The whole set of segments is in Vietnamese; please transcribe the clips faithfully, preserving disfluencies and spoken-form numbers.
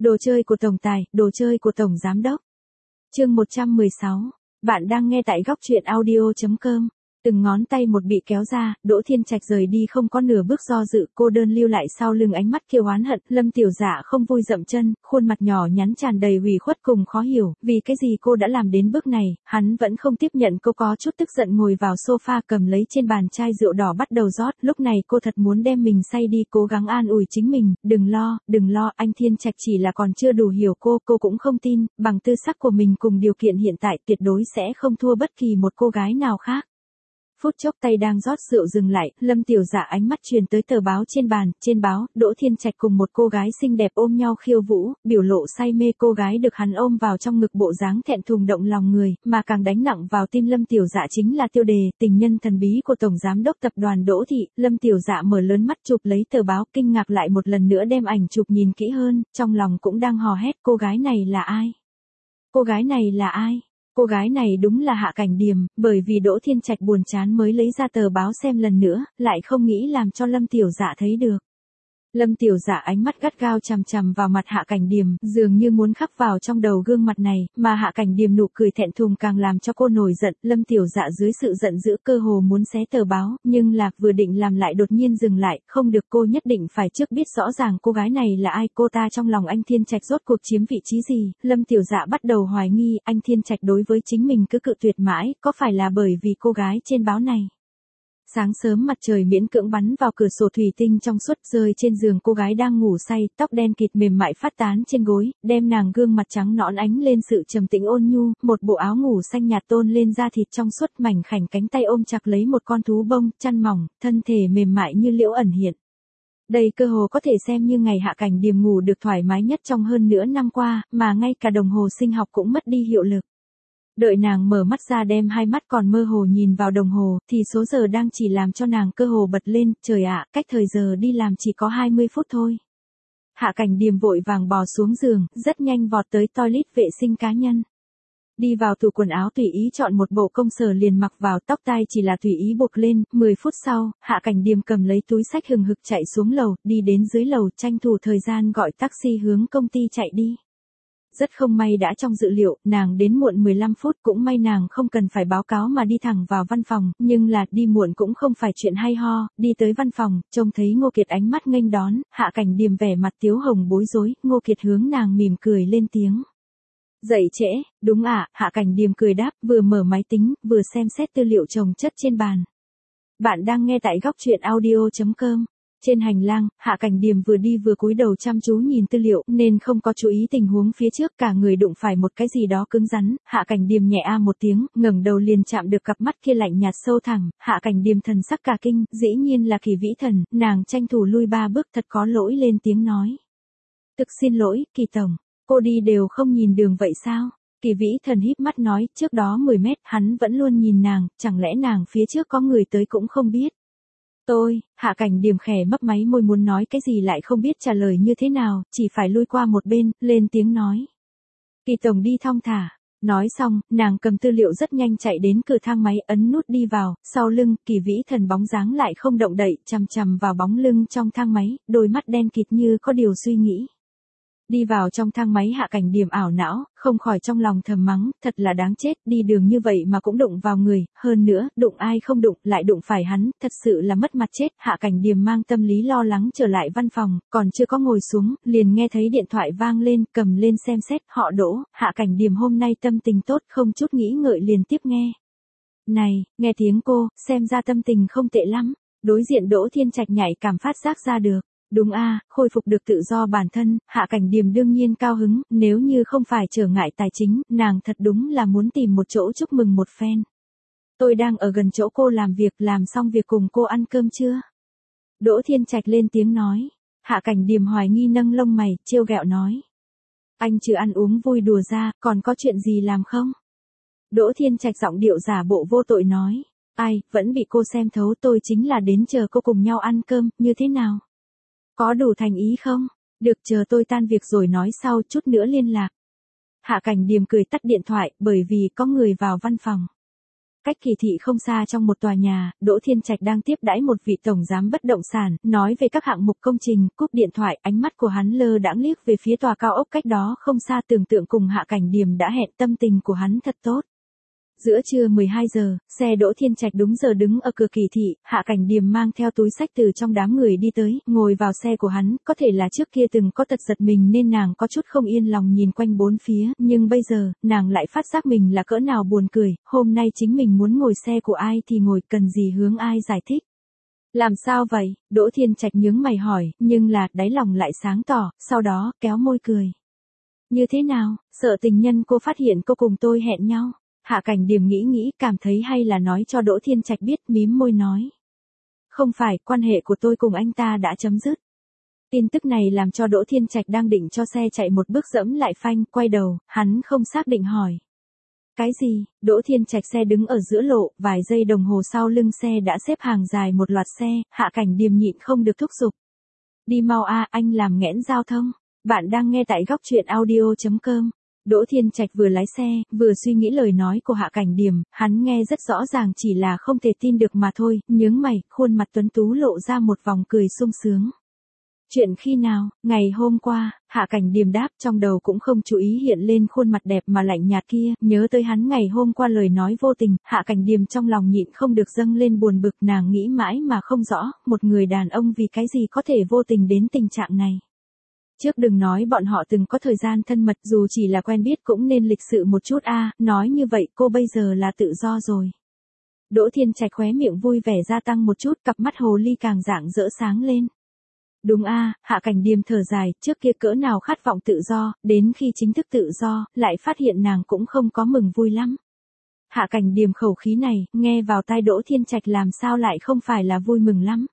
Đồ chơi của tổng tài, đồ chơi của tổng giám đốc. Chương một trăm mười sáu. Bạn đang nghe tại góc truyện audio chấm com. Từng ngón tay một bị kéo ra, Đỗ Thiên Trạch rời đi không có nửa bước do dự, cô đơn lưu lại sau lưng ánh mắt kia oán hận. Lâm Tiểu Dạ không vui dậm chân, khuôn mặt nhỏ nhắn tràn đầy ủy khuất cùng khó hiểu, vì cái gì cô đã làm đến bước này. Hắn vẫn không tiếp nhận, cô có chút tức giận ngồi vào sofa cầm lấy trên bàn chai rượu đỏ bắt đầu rót. Lúc này cô thật muốn đem mình say đi, cố gắng an ủi chính mình, đừng lo, đừng lo, anh Thiên Trạch chỉ là còn chưa đủ hiểu cô, cô cũng không tin, bằng tư sắc của mình cùng điều kiện hiện tại tuyệt đối sẽ không thua bất kỳ một cô gái nào khác. Phút chốc tay đang rót rượu dừng lại, Lâm Tiểu Dạ ánh mắt truyền tới tờ báo trên bàn, trên báo, Đỗ Thiên Trạch cùng một cô gái xinh đẹp ôm nhau khiêu vũ, biểu lộ say mê. Cô gái được hắn ôm vào trong ngực bộ dáng thẹn thùng động lòng người, mà càng đánh nặng vào tim Lâm Tiểu Dạ chính là tiêu đề, tình nhân thần bí của Tổng Giám đốc Tập đoàn Đỗ Thị. Lâm Tiểu Dạ mở lớn mắt chụp lấy tờ báo, kinh ngạc lại một lần nữa đem ảnh chụp nhìn kỹ hơn, trong lòng cũng đang hò hét, cô gái này là ai? Cô gái này là ai? Cô gái này đúng là Hạ Cảnh Điềm, bởi vì Đỗ Thiên Trạch buồn chán mới lấy ra tờ báo xem lần nữa, lại không nghĩ làm cho Lâm Tiểu Dạ thấy được. Lâm Tiểu Dạ ánh mắt gắt gao chằm chằm vào mặt Hạ Cảnh Điềm, dường như muốn khắc vào trong đầu gương mặt này, mà Hạ Cảnh Điềm nụ cười thẹn thùng càng làm cho cô nổi giận. Lâm Tiểu Dạ dưới sự giận dữ cơ hồ muốn xé tờ báo, nhưng là vừa định làm lại đột nhiên dừng lại, không được, cô nhất định phải trước biết rõ ràng cô gái này là ai, cô ta trong lòng anh Thiên Trạch rốt cuộc chiếm vị trí gì. Lâm Tiểu Dạ bắt đầu hoài nghi, anh Thiên Trạch đối với chính mình cứ cự tuyệt mãi, có phải là bởi vì cô gái trên báo này? Sáng sớm mặt trời miễn cưỡng bắn vào cửa sổ thủy tinh trong suốt rơi trên giường cô gái đang ngủ say, tóc đen kịt mềm mại phát tán trên gối, đem nàng gương mặt trắng nõn ánh lên sự trầm tĩnh ôn nhu, một bộ áo ngủ xanh nhạt tôn lên da thịt trong suốt, mảnh khảnh cánh tay ôm chặt lấy một con thú bông, chăn mỏng, thân thể mềm mại như liễu ẩn hiện. Đây cơ hồ có thể xem như ngày Hạ Cảnh Điềm ngủ được thoải mái nhất trong hơn nửa năm qua, mà ngay cả đồng hồ sinh học cũng mất đi hiệu lực. Đợi nàng mở mắt ra đem hai mắt còn mơ hồ nhìn vào đồng hồ, thì số giờ đang chỉ làm cho nàng cơ hồ bật lên, trời ạ, cách thời giờ đi làm chỉ có hai mươi phút thôi. Hạ Cảnh Điềm vội vàng bò xuống giường, rất nhanh vọt tới toilet vệ sinh cá nhân. Đi vào tủ quần áo tùy ý chọn một bộ công sở liền mặc vào, tóc tai chỉ là tùy ý buộc lên. Mười phút sau, Hạ Cảnh Điềm cầm lấy túi xách hừng hực chạy xuống lầu, đi đến dưới lầu tranh thủ thời gian gọi taxi hướng công ty chạy đi. Rất không may đã trong dự liệu, nàng đến muộn mười lăm phút, cũng may nàng không cần phải báo cáo mà đi thẳng vào văn phòng, nhưng là đi muộn cũng không phải chuyện hay ho. Đi tới văn phòng, trông thấy Ngô Kiệt ánh mắt nghênh đón, Hạ Cảnh Điềm vẻ mặt tiếu hồng bối rối, Ngô Kiệt hướng nàng mỉm cười lên tiếng. Dậy trễ, đúng ạ, Hạ Cảnh Điềm cười đáp, vừa mở máy tính, vừa xem xét tư liệu chồng chất trên bàn. Bạn đang nghe tại góc truyện audio chấm com. Trên hành lang, Hạ Cảnh Điềm vừa đi vừa cúi đầu chăm chú nhìn tư liệu, nên không có chú ý tình huống phía trước, cả người đụng phải một cái gì đó cứng rắn. Hạ Cảnh Điềm nhẹ a một tiếng, ngẩng đầu liền chạm được cặp mắt kia lạnh nhạt sâu thẳm. Hạ Cảnh Điềm thần sắc cả kinh, dĩ nhiên là Kỳ Vĩ Thần, nàng tranh thủ lui ba bước, thật có lỗi lên tiếng nói. Thực xin lỗi, Kỳ tổng, cô đi đều không nhìn đường vậy sao? Kỳ Vĩ Thần híp mắt nói, trước đó mười mét, hắn vẫn luôn nhìn nàng, chẳng lẽ nàng phía trước có người tới cũng không biết. Tôi, Hạ Cảnh Điềm khẽ mấp máy môi muốn nói cái gì lại không biết trả lời như thế nào, chỉ phải lui qua một bên, lên tiếng nói. Kỳ tổng đi thong thả. Nói xong, nàng cầm tư liệu rất nhanh chạy đến cửa thang máy, ấn nút đi vào, sau lưng, Kỳ Vĩ Thần bóng dáng lại không động đậy, chằm chằm vào bóng lưng trong thang máy, đôi mắt đen kịt như có điều suy nghĩ. Đi vào trong thang máy, Hạ Cảnh Điềm ảo não, không khỏi trong lòng thầm mắng, thật là đáng chết, đi đường như vậy mà cũng đụng vào người, hơn nữa, đụng ai không đụng, lại đụng phải hắn, thật sự là mất mặt chết. Hạ Cảnh Điềm mang tâm lý lo lắng trở lại văn phòng, còn chưa có ngồi xuống, liền nghe thấy điện thoại vang lên, cầm lên xem xét, họ Đỗ. Hạ Cảnh Điềm hôm nay tâm tình tốt, không chút nghĩ ngợi liền tiếp nghe. Này, nghe tiếng cô, xem ra tâm tình không tệ lắm. Đối diện Đỗ Thiên Trạch nhạy cảm phát giác ra được. Đúng a, khôi phục được tự do bản thân, Hạ Cảnh Điềm đương nhiên cao hứng, nếu như không phải trở ngại tài chính, nàng thật đúng là muốn tìm một chỗ chúc mừng một phen. Tôi đang ở gần chỗ cô làm việc, làm xong việc cùng cô ăn cơm chưa? Đỗ Thiên Trạch lên tiếng nói. Hạ Cảnh Điềm hoài nghi nâng lông mày, trêu ghẹo nói. Anh chưa ăn uống vui đùa ra, còn có chuyện gì làm không? Đỗ Thiên Trạch giọng điệu giả bộ vô tội nói. Ai, vẫn bị cô xem thấu, tôi chính là đến chờ cô cùng nhau ăn cơm, như thế nào? Có đủ thành ý không? Được, chờ tôi tan việc rồi nói sau, chút nữa liên lạc. Hạ Cảnh Điềm cười tắt điện thoại, bởi vì có người vào văn phòng. Cách Kỳ thị không xa trong một tòa nhà, Đỗ Thiên Trạch đang tiếp đãi một vị tổng giám bất động sản, nói về các hạng mục công trình, cúp điện thoại, ánh mắt của hắn lơ đãng liếc về phía tòa cao ốc cách đó không xa, tưởng tượng cùng Hạ Cảnh Điềm đã hẹn, tâm tình của hắn thật tốt. Giữa trưa mười hai giờ, xe Đỗ Thiên Trạch đúng giờ đứng ở cửa Kỳ thị, Hạ Cảnh Điềm mang theo túi xách từ trong đám người đi tới, ngồi vào xe của hắn, có thể là trước kia từng có tật giật mình nên nàng có chút không yên lòng nhìn quanh bốn phía, nhưng bây giờ, nàng lại phát giác mình là cỡ nào buồn cười, hôm nay chính mình muốn ngồi xe của ai thì ngồi, cần gì hướng ai giải thích. Làm sao vậy? Đỗ Thiên Trạch nhướng mày hỏi, nhưng là, đáy lòng lại sáng tỏ, sau đó, kéo môi cười. Như thế nào, sợ tình nhân cô phát hiện cô cùng tôi hẹn nhau? Hạ Cảnh Điềm nghĩ nghĩ, cảm thấy hay là nói cho Đỗ Thiên Trạch biết, mím môi nói. Không phải, quan hệ của tôi cùng anh ta đã chấm dứt. Tin tức này làm cho Đỗ Thiên Trạch đang định cho xe chạy một bước dẫm lại phanh, quay đầu, hắn không xác định hỏi. Cái gì? Đỗ Thiên Trạch xe đứng ở giữa lộ, vài giây đồng hồ sau lưng xe đã xếp hàng dài một loạt xe, Hạ Cảnh Điềm nhịn không được thúc giục. Đi mau a, anh làm nghẽn giao thông. Bạn đang nghe tại góc truyện audio chấm com. Đỗ Thiên Trạch vừa lái xe, vừa suy nghĩ lời nói của Hạ Cảnh Điềm, hắn nghe rất rõ ràng, chỉ là không thể tin được mà thôi, nhướng mày, khuôn mặt tuấn tú lộ ra một vòng cười sung sướng. Chuyện khi nào? Ngày hôm qua, Hạ Cảnh Điềm đáp, trong đầu cũng không chú ý hiện lên khuôn mặt đẹp mà lạnh nhạt kia, nhớ tới hắn ngày hôm qua lời nói vô tình, Hạ Cảnh Điềm trong lòng nhịn không được dâng lên buồn bực, nàng nghĩ mãi mà không rõ, một người đàn ông vì cái gì có thể vô tình đến tình trạng này. Trước đừng nói bọn họ từng có thời gian thân mật, dù chỉ là quen biết cũng nên lịch sự một chút a, nói như vậy cô bây giờ là tự do rồi. Đỗ Thiên Trạch khóe miệng vui vẻ gia tăng một chút, cặp mắt hồ ly càng rạng rỡ sáng lên. Đúng a, Hạ Cảnh Điềm thở dài, trước kia cỡ nào khát vọng tự do, đến khi chính thức tự do, lại phát hiện nàng cũng không có mừng vui lắm. Hạ Cảnh Điềm khẩu khí này, nghe vào tai Đỗ Thiên Trạch làm sao lại không phải là vui mừng lắm.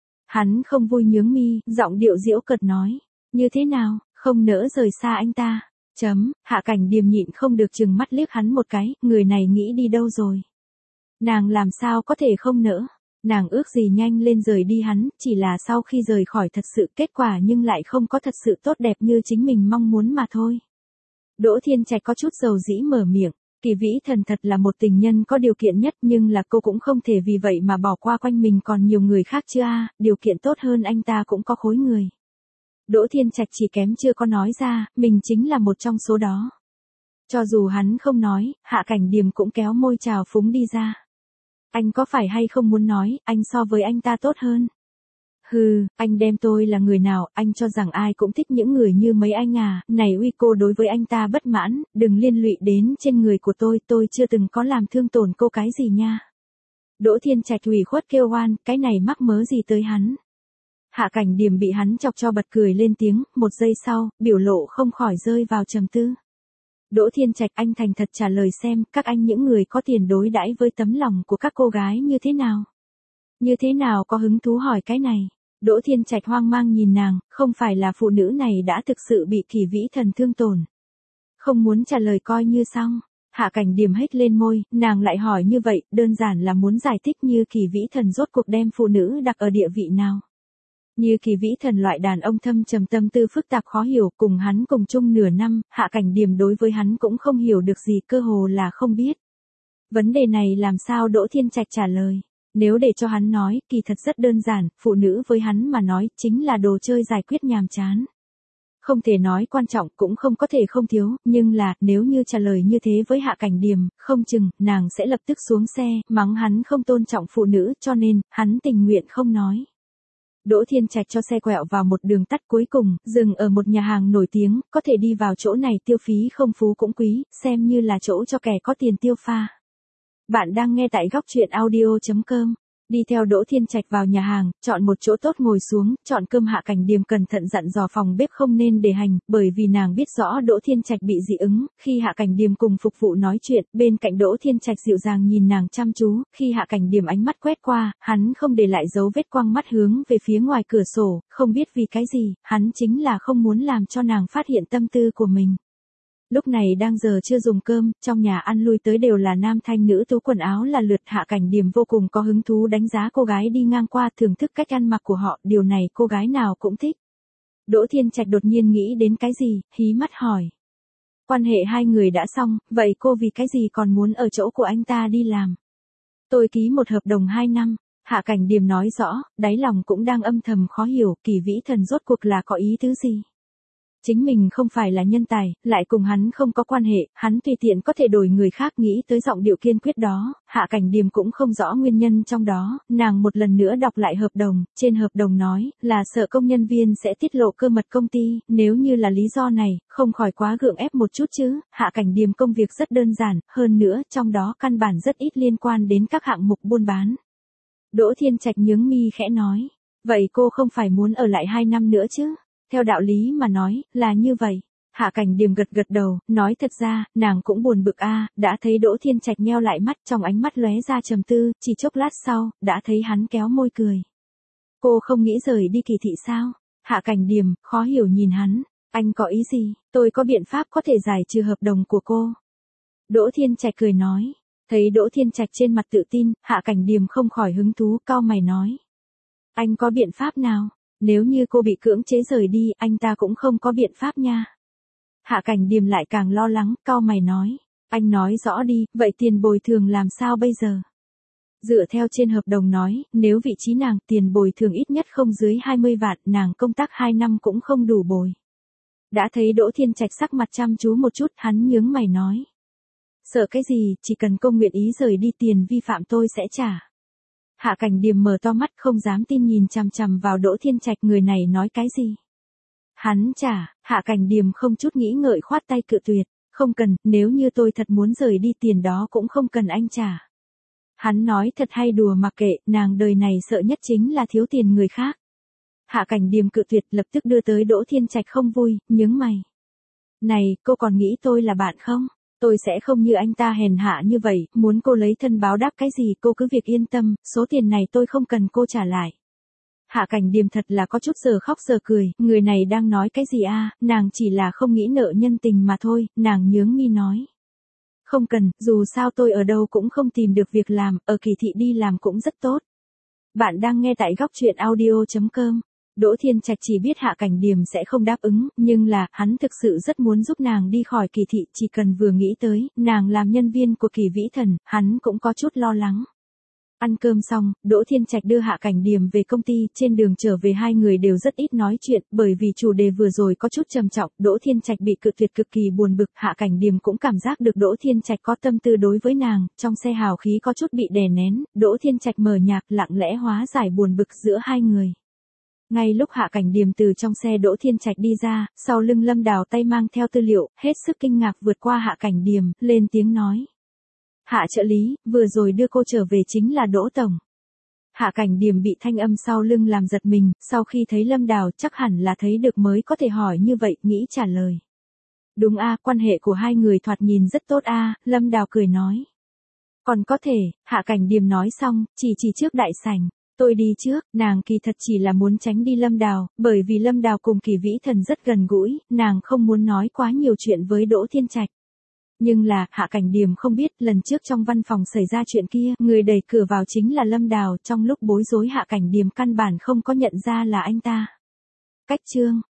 Hắn không vui nhướng mi, giọng điệu giễu cợt nói. Như thế nào, không nỡ rời xa anh ta? Chấm, Hạ Cảnh Điềm nhịn không được chừng mắt liếc hắn một cái, người này nghĩ đi đâu rồi? Nàng làm sao có thể không nỡ? Nàng ước gì nhanh lên rời đi hắn, chỉ là sau khi rời khỏi thật sự kết quả nhưng lại không có thật sự tốt đẹp như chính mình mong muốn mà thôi. Đỗ Thiên Trạch có chút dầu dĩ mở miệng, Kỳ Vĩ Thần thật là một tình nhân có điều kiện nhất, nhưng là cô cũng không thể vì vậy mà bỏ qua quanh mình còn nhiều người khác chứ a, điều kiện tốt hơn anh ta cũng có khối người. Đỗ Thiên Trạch chỉ kém chưa có nói ra, mình chính là một trong số đó. Cho dù hắn không nói, Hạ Cảnh Điềm cũng kéo môi chào phúng đi ra. Anh có phải hay không muốn nói, anh so với anh ta tốt hơn? Hừ, anh đem tôi là người nào, anh cho rằng ai cũng thích những người như mấy anh à, này uy cô đối với anh ta bất mãn, đừng liên lụy đến trên người của tôi, tôi chưa từng có làm thương tổn cô cái gì nha. Đỗ Thiên Trạch ủy khuất kêu oan, cái này mắc mớ gì tới hắn. Hạ Cảnh Điềm bị hắn chọc cho bật cười lên tiếng, một giây sau, biểu lộ không khỏi rơi vào trầm tư. Đỗ Thiên Trạch, anh thành thật trả lời xem, các anh những người có tiền đối đãi với tấm lòng của các cô gái như thế nào? Như thế nào có hứng thú hỏi cái này? Đỗ Thiên Trạch hoang mang nhìn nàng, không phải là phụ nữ này đã thực sự bị Kỳ Vĩ Thần thương tổn. Không muốn trả lời coi như xong. Hạ Cảnh Điềm hét lên môi, nàng lại hỏi như vậy, đơn giản là muốn giải thích như Kỳ Vĩ Thần rốt cuộc đem phụ nữ đặt ở địa vị nào. Như Kỳ Vĩ Thần loại đàn ông thâm trầm tâm tư phức tạp khó hiểu, cùng hắn cùng chung nửa năm, Hạ Cảnh Điềm đối với hắn cũng không hiểu được gì, cơ hồ là không biết. Vấn đề này làm sao Đỗ Thiên Trạch trả lời? Nếu để cho hắn nói, kỳ thật rất đơn giản, phụ nữ với hắn mà nói, chính là đồ chơi giải quyết nhàm chán. Không thể nói quan trọng, cũng không có thể không thiếu, nhưng là, nếu như trả lời như thế với Hạ Cảnh Điềm, không chừng, nàng sẽ lập tức xuống xe, mắng hắn không tôn trọng phụ nữ, cho nên, hắn tình nguyện không nói. Đỗ Thiên Trạch cho xe quẹo vào một đường tắt cuối cùng, dừng ở một nhà hàng nổi tiếng, có thể đi vào chỗ này tiêu phí không phú cũng quý, xem như là chỗ cho kẻ có tiền tiêu pha. Bạn đang nghe tại góc truyện audio chấm com. Đi theo Đỗ Thiên Trạch vào nhà hàng, chọn một chỗ tốt ngồi xuống, chọn cơm. Hạ Cảnh Điềm cẩn thận dặn dò phòng bếp không nên để hành, bởi vì nàng biết rõ Đỗ Thiên Trạch bị dị ứng. Khi Hạ Cảnh Điềm cùng phục vụ nói chuyện, bên cạnh Đỗ Thiên Trạch dịu dàng nhìn nàng chăm chú, khi Hạ Cảnh Điềm ánh mắt quét qua, hắn không để lại dấu vết quang mắt hướng về phía ngoài cửa sổ, không biết vì cái gì, hắn chính là không muốn làm cho nàng phát hiện tâm tư của mình. Lúc này đang giờ chưa dùng cơm, trong nhà ăn lui tới đều là nam thanh nữ tú, quần áo là lượt. Hạ Cảnh Điềm vô cùng có hứng thú đánh giá cô gái đi ngang qua, thưởng thức cách ăn mặc của họ, điều này cô gái nào cũng thích. Đỗ Thiên Trạch đột nhiên nghĩ đến cái gì, hí mắt hỏi. Quan hệ hai người đã xong, vậy cô vì cái gì còn muốn ở chỗ của anh ta đi làm? Tôi ký một hợp đồng hai năm. Hạ Cảnh Điềm nói rõ, đáy lòng cũng đang âm thầm khó hiểu, Kỳ Vĩ Thần rốt cuộc là có ý tứ gì. Chính mình không phải là nhân tài, lại cùng hắn không có quan hệ, hắn tùy tiện có thể đổi người khác, nghĩ tới giọng điệu kiên quyết đó, Hạ Cảnh Điềm cũng không rõ nguyên nhân trong đó, nàng một lần nữa đọc lại hợp đồng, trên hợp đồng nói, là sợ công nhân viên sẽ tiết lộ cơ mật công ty, nếu như là lý do này, không khỏi quá gượng ép một chút chứ, Hạ Cảnh Điềm công việc rất đơn giản, hơn nữa, trong đó căn bản rất ít liên quan đến các hạng mục buôn bán. Đỗ Thiên Trạch nhướng mi khẽ nói, vậy cô không phải muốn ở lại hai năm nữa chứ? Theo đạo lý mà nói, là như vậy. Hạ Cảnh Điềm gật gật đầu, nói thật ra, nàng cũng buồn bực a, đã thấy Đỗ Thiên Trạch nheo lại mắt, trong ánh mắt lóe ra trầm tư, chỉ chốc lát sau, đã thấy hắn kéo môi cười. Cô không nghĩ rời đi Kỳ thị sao? Hạ Cảnh Điềm, khó hiểu nhìn hắn, anh có ý gì, tôi có biện pháp có thể giải trừ hợp đồng của cô. Đỗ Thiên Trạch cười nói, thấy Đỗ Thiên Trạch trên mặt tự tin, Hạ Cảnh Điềm không khỏi hứng thú, cau mày nói. Anh có biện pháp nào? Nếu như cô bị cưỡng chế rời đi, anh ta cũng không có biện pháp nha. Hạ Cảnh Điềm lại càng lo lắng, cau mày nói. Anh nói rõ đi, vậy tiền bồi thường làm sao bây giờ? Dựa theo trên hợp đồng nói, nếu vị trí nàng, tiền bồi thường ít nhất không dưới hai mươi vạn, nàng công tác hai năm cũng không đủ bồi. Đã thấy Đỗ Thiên Trạch sắc mặt chăm chú một chút, hắn nhướng mày nói. Sợ cái gì, chỉ cần cô nguyện ý rời đi, tiền vi phạm tôi sẽ trả. Hạ Cảnh Điềm mở to mắt không dám tin nhìn chằm chằm vào Đỗ Thiên Trạch, người này nói cái gì? Hắn trả, Hạ Cảnh Điềm không chút nghĩ ngợi khoát tay cự tuyệt, không cần, nếu như tôi thật muốn rời đi tiền đó cũng không cần anh trả. Hắn nói thật hay đùa mặc kệ, nàng đời này sợ nhất chính là thiếu tiền người khác. Hạ Cảnh Điềm cự tuyệt lập tức đưa tới Đỗ Thiên Trạch không vui, nhướng mày. Này, cô còn nghĩ tôi là bạn không? Tôi sẽ không như anh ta hèn hạ như vậy, muốn cô lấy thân báo đáp cái gì cô cứ việc yên tâm, số tiền này tôi không cần cô trả lại. Hạ Cảnh Điềm thật là có chút giờ khóc giờ cười, người này đang nói cái gì a? Nàng chỉ là không nghĩ nợ nhân tình mà thôi, nàng nhướng mi nói. Không cần, dù sao tôi ở đâu cũng không tìm được việc làm, ở Kỳ thị đi làm cũng rất tốt. Bạn đang nghe tại góc truyện audio chấm com. Đỗ Thiên Trạch chỉ biết Hạ Cảnh Điềm sẽ không đáp ứng, nhưng là, hắn thực sự rất muốn giúp nàng đi khỏi Kỳ thị, chỉ cần vừa nghĩ tới, nàng làm nhân viên của Kỳ Vĩ Thần, hắn cũng có chút lo lắng. Ăn cơm xong, Đỗ Thiên Trạch đưa Hạ Cảnh Điềm về công ty, trên đường trở về hai người đều rất ít nói chuyện, bởi vì chủ đề vừa rồi có chút trầm trọng, Đỗ Thiên Trạch bị cự tuyệt cực kỳ buồn bực, Hạ Cảnh Điềm cũng cảm giác được Đỗ Thiên Trạch có tâm tư đối với nàng, trong xe hào khí có chút bị đè nén, Đỗ Thiên Trạch mở nhạc lặng lẽ hóa giải buồn bực giữa hai người. Ngay lúc Hạ Cảnh Điềm từ trong xe Đỗ Thiên Trạch đi ra, sau lưng Lâm Đào tay mang theo tư liệu, hết sức kinh ngạc vượt qua Hạ Cảnh Điềm, lên tiếng nói. Hạ trợ lý, vừa rồi đưa cô trở về chính là Đỗ Tổng. Hạ Cảnh Điềm bị thanh âm sau lưng làm giật mình, sau khi thấy Lâm Đào chắc hẳn là thấy được mới có thể hỏi như vậy, nghĩ trả lời. Đúng a, quan hệ của hai người thoạt nhìn rất tốt a, Lâm Đào cười nói. Còn có thể, Hạ Cảnh Điềm nói xong, chỉ chỉ trước đại sảnh. Tôi đi trước, nàng kỳ thật chỉ là muốn tránh đi Lâm Đào, bởi vì Lâm Đào cùng Kỳ Vĩ Thần rất gần gũi, nàng không muốn nói quá nhiều chuyện với Đỗ Thiên Trạch. Nhưng là, Hạ Cảnh Điềm không biết, lần trước trong văn phòng xảy ra chuyện kia, người đẩy cửa vào chính là Lâm Đào, trong lúc bối rối Hạ Cảnh Điềm căn bản không có nhận ra là anh ta. Cách chương